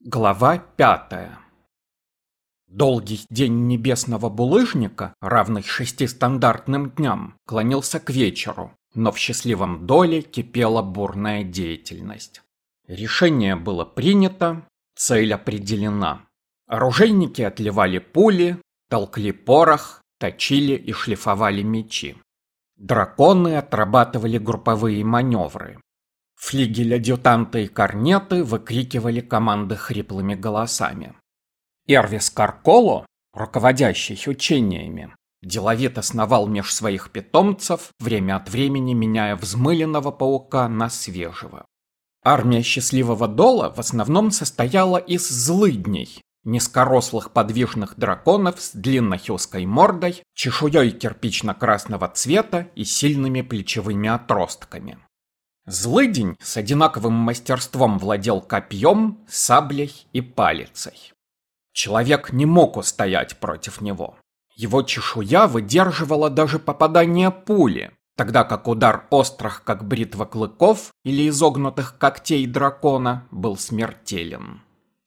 Глава 5. Долгий день небесного булыжника, равный 6 стандартным дням, клонился к вечеру, но в счастливом доле кипела бурная деятельность. Решение было принято, цель определена. Оружейники отливали пули, толкли порох, точили и шлифовали мечи. Драконы отрабатывали групповые маневры. Флигель-адъютанты и корнеты выкрикивали команды хриплыми голосами. Эрвис Карколо, руководящий учениями, деловито сновал меж своих питомцев, время от времени меняя взмыленного паука на свежего. Армия Счастливого Дола в основном состояла из злыдней, низкорослых подвижных драконов с длинной узкой мордой, чешуей кирпично-красного цвета и сильными плечевыми отростками. Злыдень с одинаковым мастерством владел копьем, саблей и палицей. Человек не мог устоять против него. Его чешуя выдерживала даже попадание пули, тогда как удар острых, как бритва клыков или изогнутых когтей дракона, был смертелен.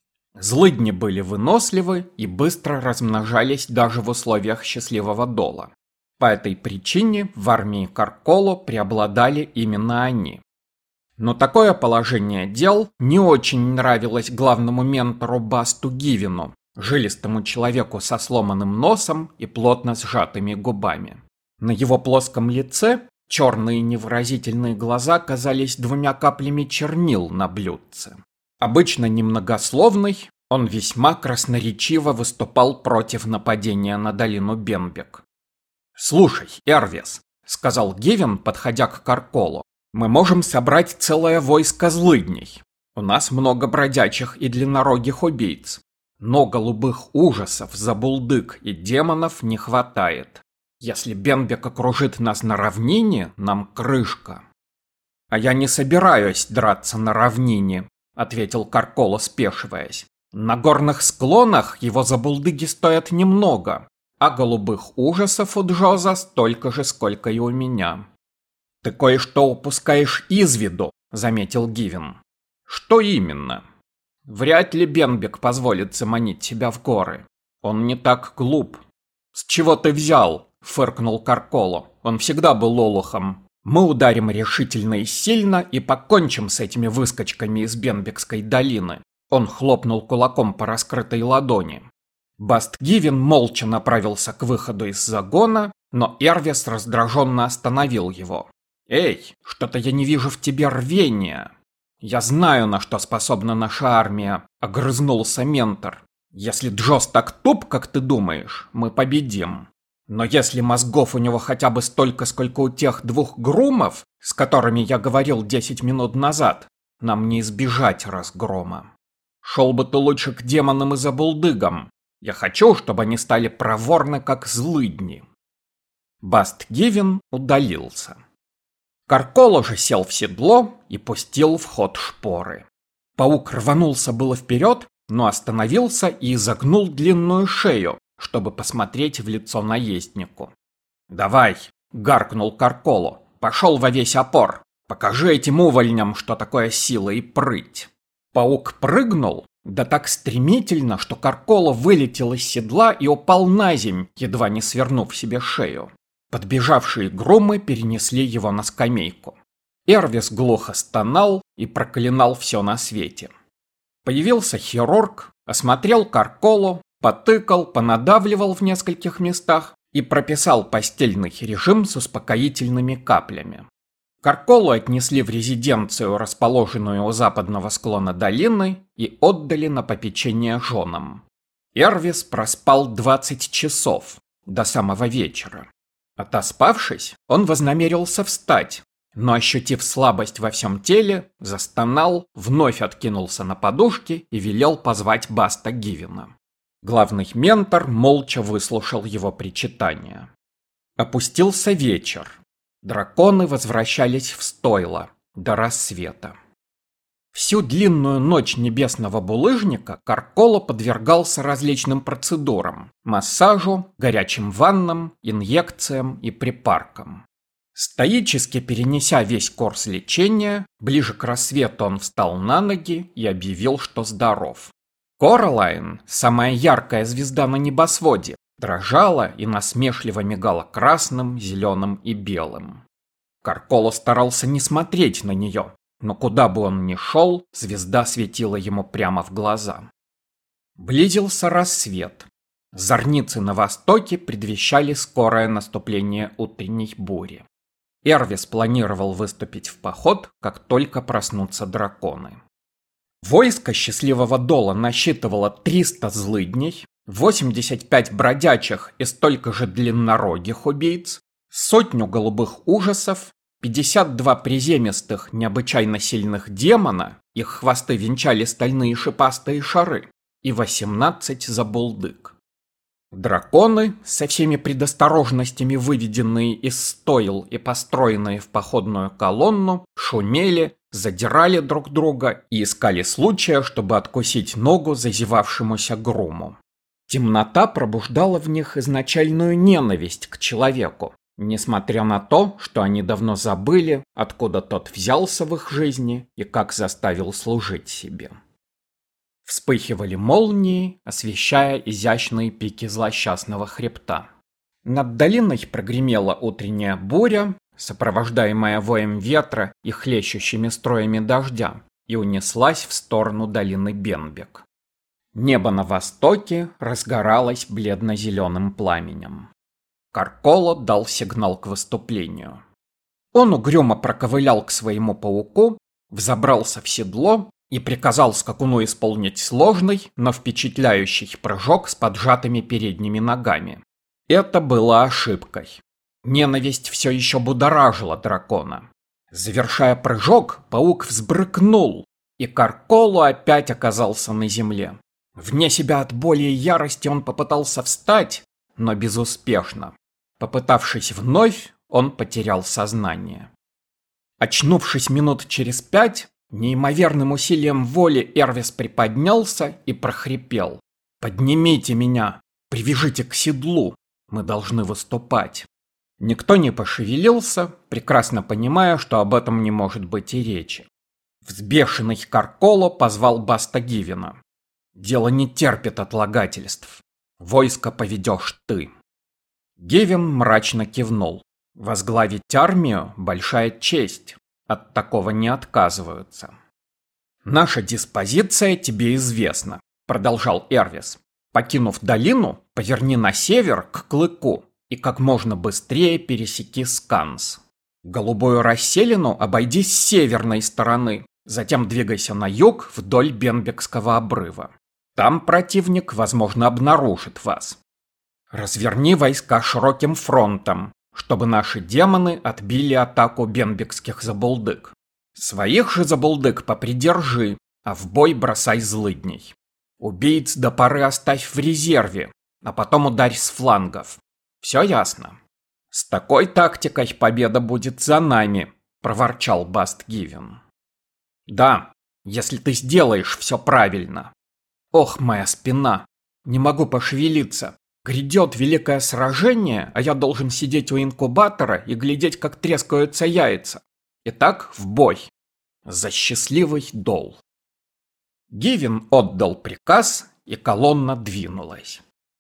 Злыдни были выносливы и быстро размножались даже в условиях Счастливого Дола. По этой причине в армии Карколо преобладали именно они. Но такое положение дел не очень нравилось главному ментору Басту Гивину, жилистому человеку со сломанным носом и плотно сжатыми губами. На его плоском лице черные невыразительные глаза казались 2 каплями чернил на блюдце. Обычно немногословный, он весьма красноречиво выступал против нападения на долину Бенбек. «Слушай, Эрвис», — сказал Гивин, подходя к Карколу, — «мы можем собрать целое войско злыдней. У нас много бродячих и длиннорогих убийц. Но голубых ужасов, забулдык и демонов не хватает. Если Бенбек окружит нас на равнине, нам крышка». «А я не собираюсь драться на равнине», — ответил Карколо, спешиваясь. «На горных склонах его забулдыги стоят немного, а голубых ужасов у Джоза столько же, сколько и у меня». «Ты кое-что упускаешь из виду», — заметил Гивин. «Что именно?» «Вряд ли Бенбек позволит заманить тебя в горы. Он не так глуп». «С чего ты взял?» — фыркнул Карколо. «Он всегда был олухом. Мы ударим решительно и сильно и покончим с этими выскочками из Бенбекской долины». Он хлопнул кулаком по раскрытой ладони. Баст Гивин молча направился к выходу из загона, но Эрвис раздраженно остановил его. «Эй, что-то я не вижу в тебе рвения!» «Я знаю, на что способна наша армия», — огрызнулся ментор. «Если Джоз так туп, как ты думаешь, мы победим. Но если мозгов у него хотя бы столько, сколько у тех 2 грумов, с которыми я говорил 10 минут назад, нам не избежать разгрома. Шел бы ты лучше к демонам и забулдыгам. Я хочу, чтобы они стали проворны, как злыдни». Баст Гивин удалился. Карколо же сел в седло и пустил в ход шпоры. Паук рванулся было вперед, но остановился и изогнул длинную шею, чтобы посмотреть в лицо наезднику. «Давай!» — гаркнул Карколо. «Пошел во весь опор! Покажи этим увольням, что такое сила и прыть!» Паук прыгнул, да так стремительно, что Карколо вылетел из седла и упал на земь, едва не свернув себе шею. Подбежавшие грумы перенесли его на скамейку. Эрвис глухо стонал и проклинал все на свете. Появился хирург, осмотрел Карколо, потыкал, понадавливал в нескольких местах и прописал постельный режим с успокоительными каплями. Карколу отнесли в резиденцию, расположенную у западного склона долины, и отдали на попечение женам. Эрвис проспал 20 часов, до самого вечера. Отоспавшись, он вознамерился встать, но, ощутив слабость во всем теле, застонал, вновь откинулся на подушки и велел позвать Баста Гивина. Главный ментор молча выслушал его причитания. Опустился вечер. Драконы возвращались в стойло до рассвета. Всю длинную ночь небесного булыжника Карколо подвергался различным процедурам – массажу, горячим ваннам, инъекциям и припаркам. Стоически перенеся весь курс лечения, ближе к рассвету он встал на ноги и объявил, что здоров. Коралайн, самая яркая звезда на небосводе, дрожала и насмешливо мигала красным, зеленым и белым. Карколо старался не смотреть на нее, но куда бы он ни шел, звезда светила ему прямо в глаза. Близился рассвет. Зорницы на востоке предвещали скорое наступление утренней бури. Эрвис планировал выступить в поход, как только проснутся драконы. Войско Счастливого Дола насчитывало 300 злыдней, 85 бродячих и столько же длиннорогих убийц, 100 голубых ужасов, 52 приземистых, необычайно сильных демона, их хвосты венчали стальные шипастые шары, и 18 забулдык. Драконы, со всеми предосторожностями выведенные из стоил и построенные в походную колонну, шумели, задирали друг друга и искали случая, чтобы откусить ногу зазевавшемуся груму. Темнота пробуждала в них изначальную ненависть к человеку, несмотря на то, что они давно забыли, откуда тот взялся в их жизни и как заставил служить себе. Вспыхивали молнии, освещая изящные пики злосчастного хребта. Над долиной прогремела утренняя буря, сопровождаемая воем ветра и хлещущими строями дождя, и унеслась в сторону долины Бенбек. Небо на востоке разгоралось бледно-зеленым пламенем. Карколо дал сигнал к выступлению. Он угрюмо проковылял к своему пауку, взобрался в седло и приказал скакуну исполнить сложный, но впечатляющий прыжок с поджатыми передними ногами. Это было ошибкой. Ненависть все еще будоражила дракона. Завершая прыжок, паук взбрыкнул, и Карколо опять оказался на земле. Вне себя от боли и ярости он попытался встать, но безуспешно. Попытавшись вновь, он потерял сознание. Очнувшись минут через 5, неимоверным усилием воли Эрвис приподнялся и прохрипел: «Поднимите меня, привяжите к седлу, мы должны выступать». Никто не пошевелился, прекрасно понимая, что об этом не может быть и речи. Взбешенный Карколо позвал Баста Гивена. «Дело не терпит отлагательств. Войско поведешь ты». Гивен мрачно кивнул. Возглавить армию – большая честь. От такого не отказываются. «Наша диспозиция тебе известна», – продолжал Эрвис. «Покинув долину, поверни на север к Клыку и как можно быстрее пересеки Сканс. Голубую расселину обойди с северной стороны, затем двигайся на юг вдоль Бенбекского обрыва. Там противник, возможно, обнаружит вас. Разверни войска широким фронтом, чтобы наши демоны отбили атаку бенбекских забулдык. Своих же забулдык попридержи, а в бой бросай злыдней. Убийц до поры оставь в резерве, а потом ударь с флангов. Все ясно?» «С такой тактикой победа будет за нами», – проворчал Баст Гивен. «Да, если ты сделаешь все правильно. Ох, моя спина! Не могу пошевелиться. Грядет великое сражение, а я должен сидеть у инкубатора и глядеть, как трескаются яйца. Итак, в бой. За счастливый Дол». Гивен отдал приказ, и колонна двинулась.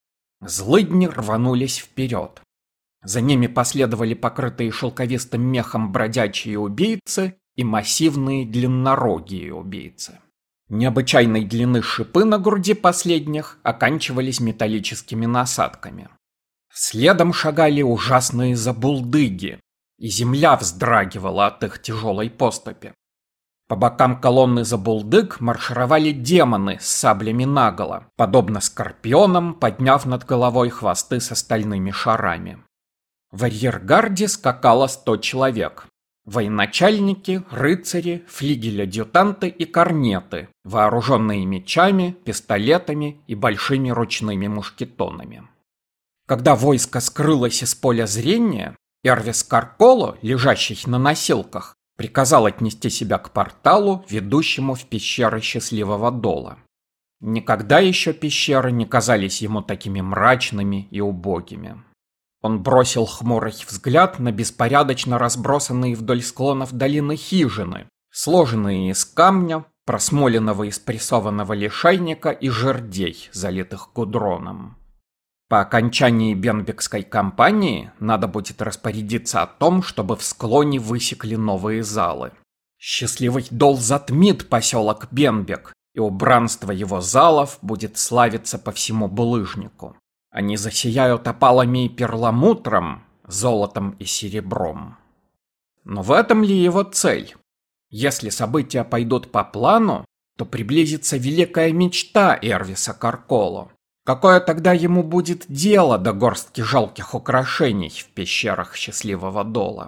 Злыдни рванулись вперед. За ними последовали покрытые шелковистым мехом бродячие убийцы и массивные длиннорогие убийцы. Необычайной длины шипы на груди последних оканчивались металлическими насадками. Следом шагали ужасные забулдыги, и земля вздрагивала от их тяжелой поступи. По бокам колонны забулдыг маршировали демоны с саблями наголо, подобно скорпионам, подняв над головой хвосты с остальными шарами. В арьергарде скакало 100 человек. Военачальники, рыцари, флигель-адъютанты и корнеты, вооруженные мечами, пистолетами и большими ручными мушкетонами. Когда войско скрылось из поля зрения, Эрвис Карколо, лежащий на носилках, приказал отнести себя к порталу, ведущему в пещеры Счастливого Дола. Никогда еще пещеры не казались ему такими мрачными и убогими. Он бросил хмурый взгляд на беспорядочно разбросанные вдоль склонов долины хижины, сложенные из камня, просмоленного и спрессованного лишайника и жердей, залитых гудроном. По окончании бенбекской кампании надо будет распорядиться о том, чтобы в склоне высекли новые залы. Счастливый дол затмит поселок Бенбек, и убранство его залов будет славиться по всему булыжнику. Они засияют опалами и перламутром, золотом и серебром. Но в этом ли его цель? Если события пойдут по плану, то приблизится великая мечта Эрвиса Карколо. Какое тогда ему будет дело до горстки жалких украшений в пещерах счастливого дола?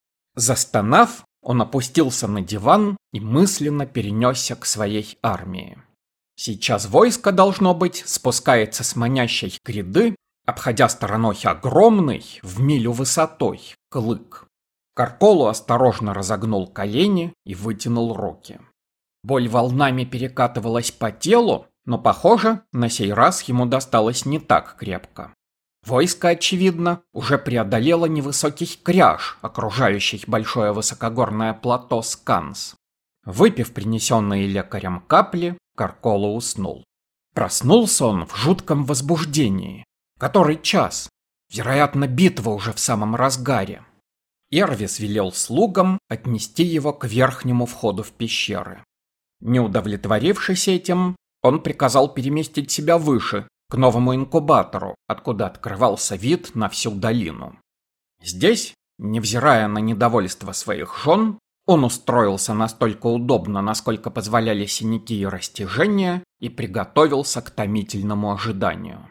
Застонав, он опустился на диван и мысленно перенесся к своей армии. Сейчас войско, должно быть, спускается с манящей гряды, обходя стороной огромный, в милю высотой, клык. Карколо осторожно разогнул колени и вытянул руки. Боль волнами перекатывалась по телу, но, похоже, на сей раз ему досталось не так крепко. Войско, очевидно, уже преодолело невысокий кряж, окружающий большое высокогорное плато Сканс. Выпив принесенные лекарем капли, Карколо уснул. Проснулся он в жутком возбуждении. Который час? Вероятно, битва уже в самом разгаре. Эрвис велел слугам отнести его к верхнему входу в пещеры. Не удовлетворившись этим, он приказал переместить себя выше, к новому инкубатору, откуда открывался вид на всю долину. Здесь, невзирая на недовольство своих жен, он устроился настолько удобно, насколько позволяли синяки и растяжения, и приготовился к томительному ожиданию.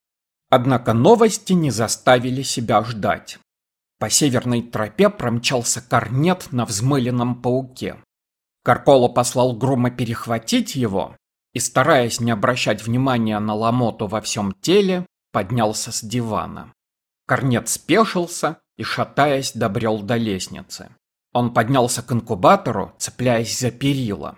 Однако новости не заставили себя ждать. По северной тропе промчался корнет на взмыленном пауке. Карколо послал Грума перехватить его и, стараясь не обращать внимания на ломоту во всем теле, поднялся с дивана. Корнет спешился и, шатаясь, добрел до лестницы. Он поднялся к инкубатору, цепляясь за перила.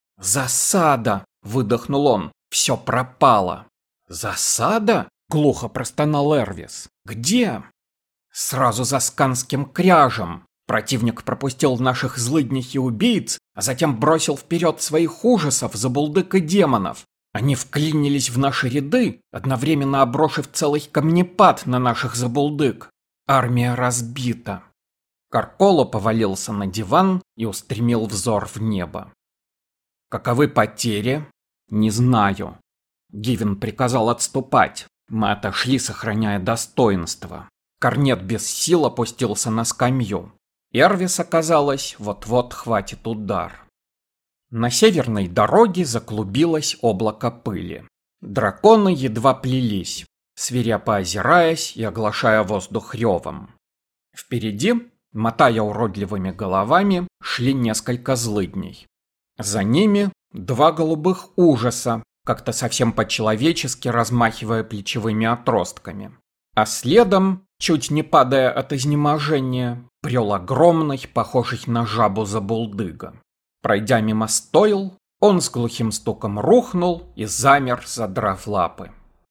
«Засада!» — выдохнул он. «Все пропало!» «Засада?» — глухо простонал Эрвис. «Где?» «Сразу за Сканским кряжем. Противник пропустил наших злыдней и убийц, а затем бросил вперед своих ужасов, забулдык и демонов. Они вклинились в наши ряды, одновременно обрушив целый камнепад на наших забулдык. Армия разбита». Карколо повалился на диван и устремил взор в небо. «Каковы потери?» «Не знаю». Гивен приказал отступать. Мы отошли, сохраняя достоинство. Корнет без сил опустился на скамью. Эрвиса, казалось, вот-вот хватит удар. На северной дороге заклубилось облако пыли. Драконы едва плелись, свирепо озираясь и оглашая воздух ревом. Впереди, мотая уродливыми головами, шли несколько злыдней. За ними два голубых ужаса, как-то совсем по-человечески размахивая плечевыми отростками. А следом, чуть не падая от изнеможения, брел огромный, похожий на жабу забулдыга. Пройдя мимо стойл, он с глухим стуком рухнул и замер, задрав лапы.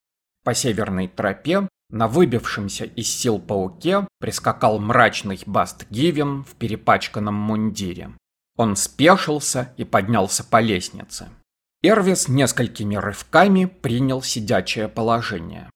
По северной тропе, на выбившемся из сил пауке, прискакал мрачный Баст Гивен в перепачканном мундире. Он спешился и поднялся по лестнице. Эрвис несколькими рывками принял сидячее положение.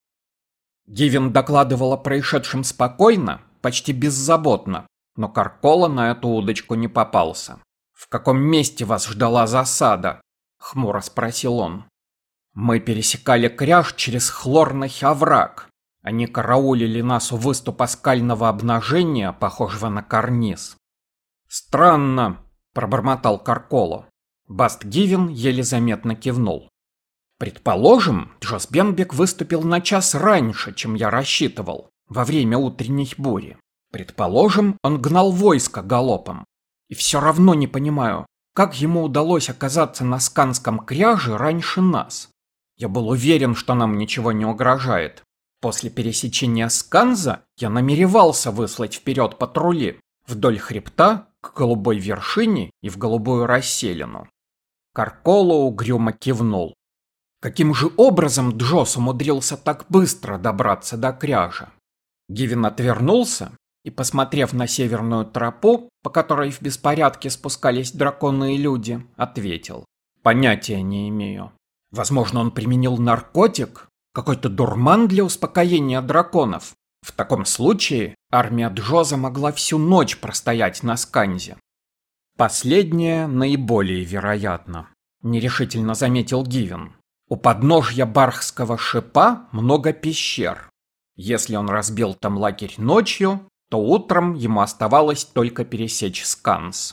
Гивен докладывал о происшедшем спокойно, почти беззаботно, но Карколо на эту удочку не попался. «В каком месте вас ждала засада?» — хмуро спросил он. «Мы пересекали кряж через хлорный овраг. Они караулили нас у выступа скального обнажения, похожего на карниз». «Странно», — пробормотал Карколо. Баст Гивен еле заметно кивнул. «Предположим, Джос Бенбек выступил на час раньше, чем я рассчитывал, во время утренней бури. Предположим, он гнал войско галопом. И все равно не понимаю, как ему удалось оказаться на Сканском кряже раньше нас. Я был уверен, что нам ничего не угрожает. После пересечения Сканза я намеревался выслать вперед патрули вдоль хребта, к голубой вершине и в голубую расселину». Карколо угрюмо кивнул. Каким же образом Джос умудрился так быстро добраться до кряжа? Гивен отвернулся и, посмотрев на северную тропу, по которой в беспорядке спускались драконы и люди, ответил. Понятия не имею. Возможно, он применил наркотик? Какой-то дурман для успокоения драконов? В таком случае армия Джоза могла всю ночь простоять на Сканзе. Последнее наиболее вероятно, нерешительно заметил Гивен. У подножья Бархского шипа много пещер. Если он разбил там лагерь ночью, то утром ему оставалось только пересечь Сканс.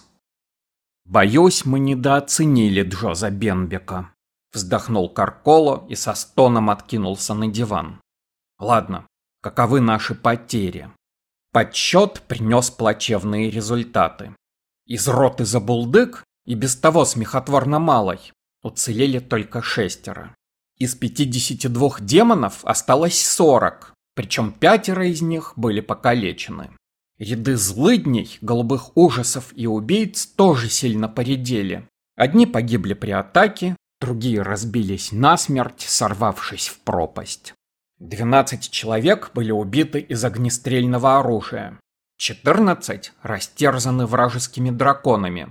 «Боюсь, мы недооценили Джоза Бенбека», — вздохнул Карколо и со стоном откинулся на диван. «Ладно, каковы наши потери?» Подсчет принес плачевные результаты. Из роты Забулдык, и без того смехотворно малой, уцелели только 6. Из 52 демонов осталось 40, причем 5 из них были покалечены. Ряды злыдней, голубых ужасов и убийц тоже сильно поредели. Одни погибли при атаке, другие разбились насмерть, сорвавшись в пропасть. 12 человек были убиты из огнестрельного оружия. 14 растерзаны вражескими драконами.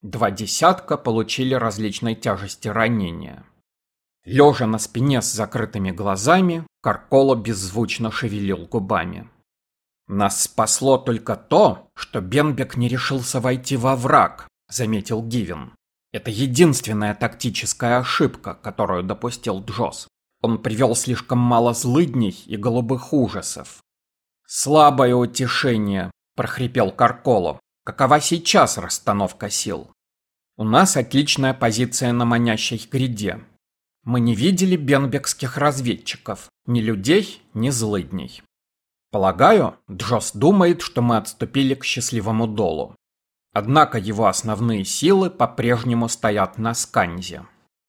20 получили различной тяжести ранения. Лежа на спине с закрытыми глазами, Карколо беззвучно шевелил губами. «Нас спасло только то, что Бенбек не решился войти во враг», — заметил Гивен. «Это единственная тактическая ошибка, которую допустил Джоз. Он привел слишком мало злыдней и голубых ужасов». «Слабое утешение», — прохрипел Карколо. «Какова сейчас расстановка сил?» «У нас отличная позиция на манящей гряде. Мы не видели бенбекских разведчиков, ни людей, ни злыдней. Полагаю, Джоз думает, что мы отступили к счастливому долу. Однако его основные силы по-прежнему стоят на Сканзе».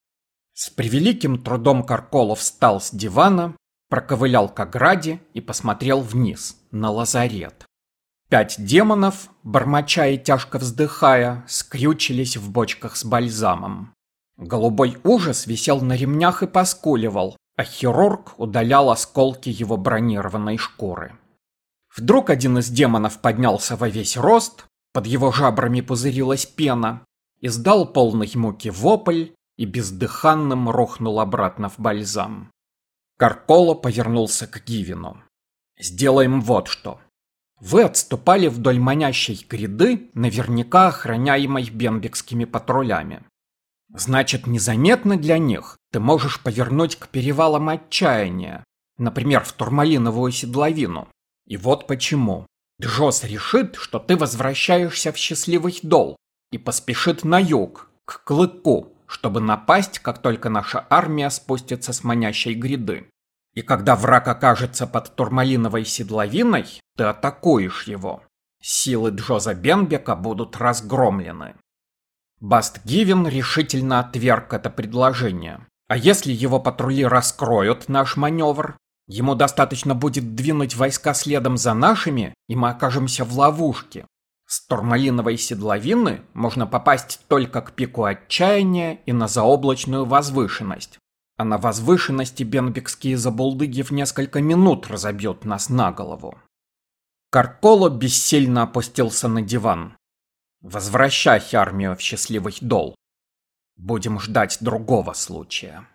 С превеликим трудом Карколо встал с дивана, проковылял к ограде и посмотрел вниз, на лазарет. 5 демонов, бормоча и тяжко вздыхая, скрючились в бочках с бальзамом. Голубой ужас висел на ремнях и поскуливал, а хирург удалял осколки его бронированной шкуры. Вдруг один из демонов поднялся во весь рост, под его жабрами пузырилась пена, издал полный муки вопль и бездыханным рухнул обратно в бальзам. Карколо повернулся к Гивену. «Сделаем вот что. Вы отступали вдоль манящей гряды, наверняка охраняемой бенбекскими патрулями. Значит, незаметно для них ты можешь повернуть к перевалам отчаяния, например, в Турмалиновую седловину. И вот почему. Джоз решит, что ты возвращаешься в счастливый дол и поспешит на юг, к Клыку, чтобы напасть, как только наша армия спустится с манящей гряды. И когда враг окажется под Турмалиновой седловиной, ты атакуешь его. Силы Джоза Бенбека будут разгромлены». Баст Гивен решительно отверг это предложение. А если его патрули раскроют наш маневр? Ему достаточно будет двинуть войска следом за нашими, и мы окажемся в ловушке. С Турмалиновой седловины можно попасть только к пику отчаяния и на заоблачную возвышенность. А на возвышенности бенбекские забулдыги в несколько минут разобьют нас на голову. Карколо бессильно опустился на диван. «Возвращай армию в счастливый дол. Будем ждать другого случая».